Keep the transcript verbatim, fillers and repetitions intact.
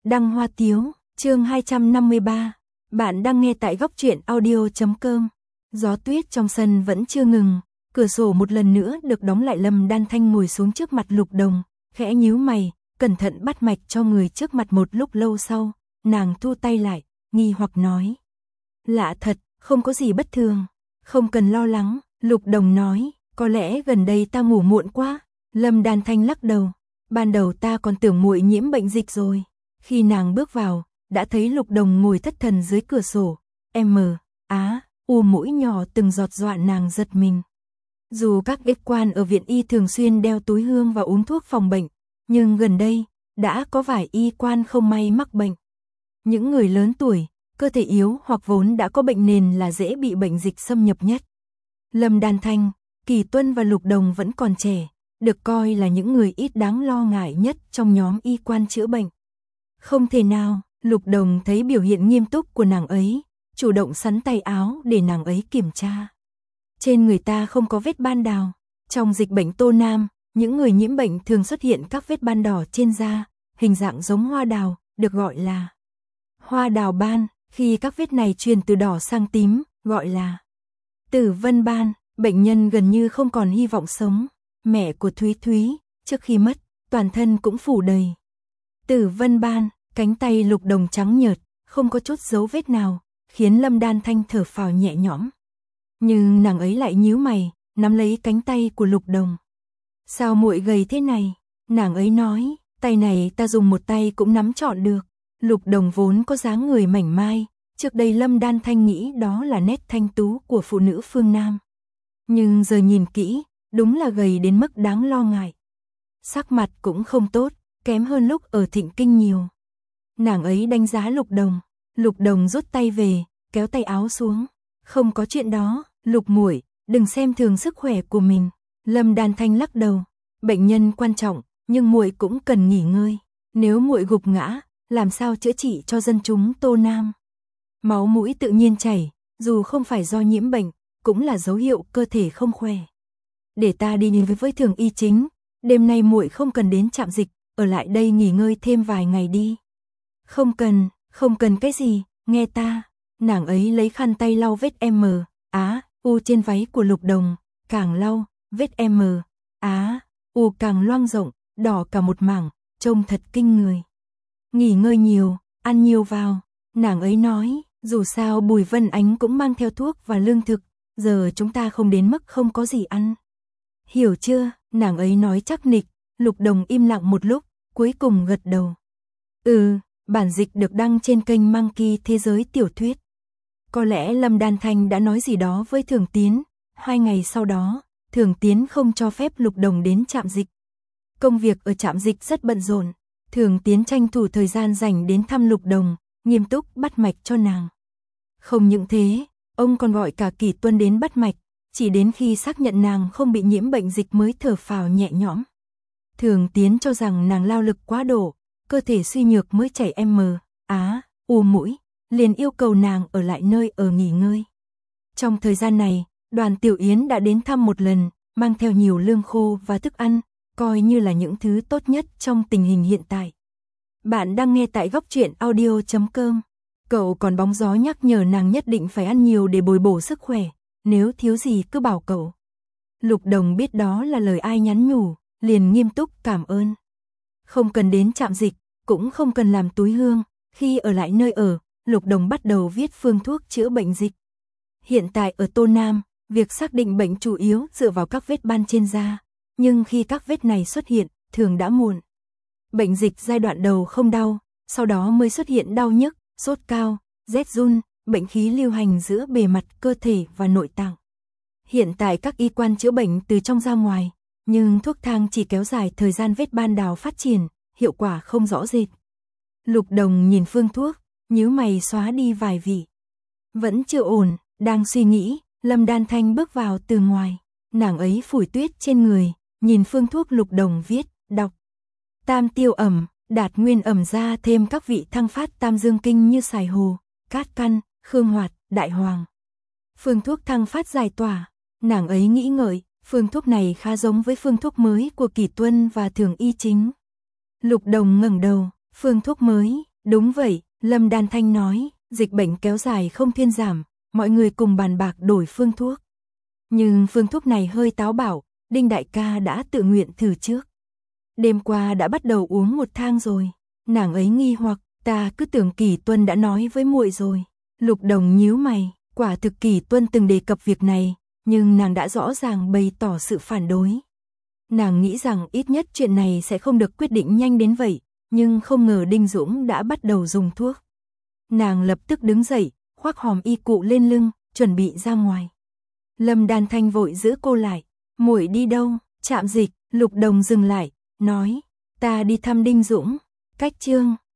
Đăng Hoa Tiếu, chương hai trăm năm mươi ba. Bạn đang nghe tại góc truyện audio chấm com. Gió tuyết trong sân vẫn chưa ngừng, cửa sổ một lần nữa được đóng lại. Lâm Đan Thanh ngồi xuống trước mặt Lục Đồng, khẽ nhíu mày, cẩn thận bắt mạch cho người trước mặt. Một lúc lâu sau, nàng thu tay lại, nghi hoặc nói: "Lạ thật, không có gì bất thường, không cần lo lắng." Lục Đồng nói: "Có lẽ gần đây ta ngủ muộn quá." Lâm Đan Thanh lắc đầu: "Ban đầu ta còn tưởng muội nhiễm bệnh dịch rồi." Khi nàng bước vào, đã thấy Lục Đồng ngồi thất thần dưới cửa sổ. M, á, u mũi nhỏ từng giọt dọa nàng giật mình. Dù các y quan ở viện y thường xuyên đeo túi hương và uống thuốc phòng bệnh, nhưng gần đây, đã có vài y quan không may mắc bệnh. Những người lớn tuổi, cơ thể yếu hoặc vốn đã có bệnh nền là dễ bị bệnh dịch xâm nhập nhất. Lâm Đan Thanh, Kỳ Tuân và Lục Đồng vẫn còn trẻ, được coi là những người ít đáng lo ngại nhất trong nhóm y quan chữa bệnh. Không thể nào, Lục Đồng thấy biểu hiện nghiêm túc của nàng ấy, chủ động sắn tay áo để nàng ấy kiểm tra. Trên người ta không có vết ban đào. Trong dịch bệnh Tô Nam, những người nhiễm bệnh thường xuất hiện các vết ban đỏ trên da, hình dạng giống hoa đào, được gọi là hoa đào ban. Khi các vết này chuyển từ đỏ sang tím, gọi là tử vân ban. Bệnh nhân gần như không còn hy vọng sống. Mẹ của Thúy Thúy, trước khi mất, toàn thân cũng phủ đầy tử vân ban. Cánh tay Lục Đồng trắng nhợt, không có chút dấu vết nào, khiến Lâm Đan Thanh thở phào nhẹ nhõm. Nhưng nàng ấy lại nhíu mày, nắm lấy cánh tay của Lục Đồng. "Sao muội gầy thế này?" Nàng ấy nói: "Tay này ta dùng một tay cũng nắm trọn được." Lục Đồng vốn có dáng người mảnh mai, trước đây Lâm Đan Thanh nghĩ đó là nét thanh tú của phụ nữ phương Nam. Nhưng giờ nhìn kỹ, đúng là gầy đến mức đáng lo ngại. Sắc mặt cũng không tốt, kém hơn lúc ở Thịnh Kinh nhiều. Nàng ấy đánh giá Lục Đồng. Lục Đồng rút tay về, kéo tay áo xuống. "Không có chuyện đó, Lục muội, đừng xem thường sức khỏe của mình." Lâm Đan Thanh lắc đầu: "Bệnh nhân quan trọng, nhưng muội cũng cần nghỉ ngơi. Nếu muội gục ngã, làm sao chữa trị cho dân chúng Tô Nam? Máu mũi tự nhiên chảy, dù không phải do nhiễm bệnh, cũng là dấu hiệu cơ thể không khỏe. Để ta đi với với Thường Y Chính, đêm nay muội không cần đến trạm dịch, ở lại đây nghỉ ngơi thêm vài ngày đi." "Không cần, không cần cái gì, nghe ta." Nàng ấy lấy khăn tay lau vết M, á, u trên váy của Lục Đồng, càng lau, vết M, á, u càng loang rộng, đỏ cả một mảng, trông thật kinh người. "Nghỉ ngơi nhiều, ăn nhiều vào." Nàng ấy nói: "Dù sao Bùi Vân Ánh cũng mang theo thuốc và lương thực, giờ chúng ta không đến mức không có gì ăn. Hiểu chưa?" Nàng ấy nói chắc nịch. Lục Đồng im lặng một lúc, cuối cùng gật đầu. "Ừ." Bản dịch được đăng trên kênh Monkey Thế giới tiểu thuyết. Có lẽ Lâm Đan Thanh đã nói gì đó với Thường Tiến. Hai ngày sau đó, Thường Tiến không cho phép Lục Đồng đến trạm dịch. Công việc ở trạm dịch rất bận rộn. Thường Tiến tranh thủ thời gian dành đến thăm Lục Đồng, nghiêm túc bắt mạch cho nàng. Không những thế, ông còn gọi cả Kỳ Tuân đến bắt mạch, chỉ đến khi xác nhận nàng không bị nhiễm bệnh dịch mới thở phào nhẹ nhõm. Thường Tiến cho rằng nàng lao lực quá độ, cơ thể suy nhược mới chảy M, á, u mũi, liền yêu cầu nàng ở lại nơi ở nghỉ ngơi. Trong thời gian này, Đoàn Tiểu Yến đã đến thăm một lần, mang theo nhiều lương khô và thức ăn, coi như là những thứ tốt nhất trong tình hình hiện tại. Bạn đang nghe tại góc truyện audio chấm com. Cậu còn bóng gió nhắc nhở nàng nhất định phải ăn nhiều để bồi bổ sức khỏe, nếu thiếu gì cứ bảo cậu. Lục Đồng biết đó là lời ai nhắn nhủ, liền nghiêm túc cảm ơn. Không cần đến trạm dịch, cũng không cần làm túi hương. Khi ở lại nơi ở, Lục Đồng bắt đầu viết phương thuốc chữa bệnh dịch. Hiện tại ở Tô Nam, việc xác định bệnh chủ yếu dựa vào các vết ban trên da, nhưng khi các vết này xuất hiện, thường đã muộn. Bệnh dịch giai đoạn đầu không đau, sau đó mới xuất hiện đau nhức, sốt cao, rét run, bệnh khí lưu hành giữa bề mặt cơ thể và nội tạng. Hiện tại các y quan chữa bệnh từ trong ra ngoài, nhưng thuốc thang chỉ kéo dài thời gian vết ban đào phát triển, hiệu quả không rõ rệt. Lục Đồng nhìn phương thuốc, nhíu mày xóa đi vài vị. Vẫn chưa ổn, đang suy nghĩ, Lâm Đan Thanh bước vào từ ngoài. Nàng ấy phủi tuyết trên người, nhìn phương thuốc Lục Đồng viết, đọc: "Tam tiêu ẩm, đạt nguyên ẩm ra thêm các vị thăng phát tam dương kinh như xài hồ, cát căn, khương hoạt, đại hoàng." Phương thuốc thăng phát giải tỏa. Nàng ấy nghĩ ngợi, phương thuốc này khá giống với phương thuốc mới của Kỳ Tuân và Thường Y Chính. Lục Đồng ngẩng đầu, phương thuốc mới, Đúng vậy, Lâm Đan Thanh nói, dịch bệnh kéo dài không thuyên giảm, mọi người cùng bàn bạc đổi phương thuốc. Nhưng phương thuốc này hơi táo bạo, Đinh đại ca đã tự nguyện thử trước. Đêm qua đã bắt đầu uống một thang rồi. Nàng ấy nghi hoặc, ta cứ tưởng Kỳ Tuân đã nói với muội rồi. Lục Đồng nhíu mày, quả thực Kỳ Tuân từng đề cập việc này, nhưng nàng đã rõ ràng bày tỏ sự phản đối. Nàng nghĩ rằng ít nhất chuyện này sẽ không được quyết định nhanh đến vậy, nhưng không ngờ Đinh Dũng đã bắt đầu dùng thuốc. Nàng lập tức đứng dậy, khoác hòm y cụ lên lưng, chuẩn bị ra ngoài. Lâm Đan Thanh vội giữ cô lại, muội đi đâu? Trạm dịch. Lục Đồng dừng lại, nói, ta đi thăm Đinh Dũng. Cách chương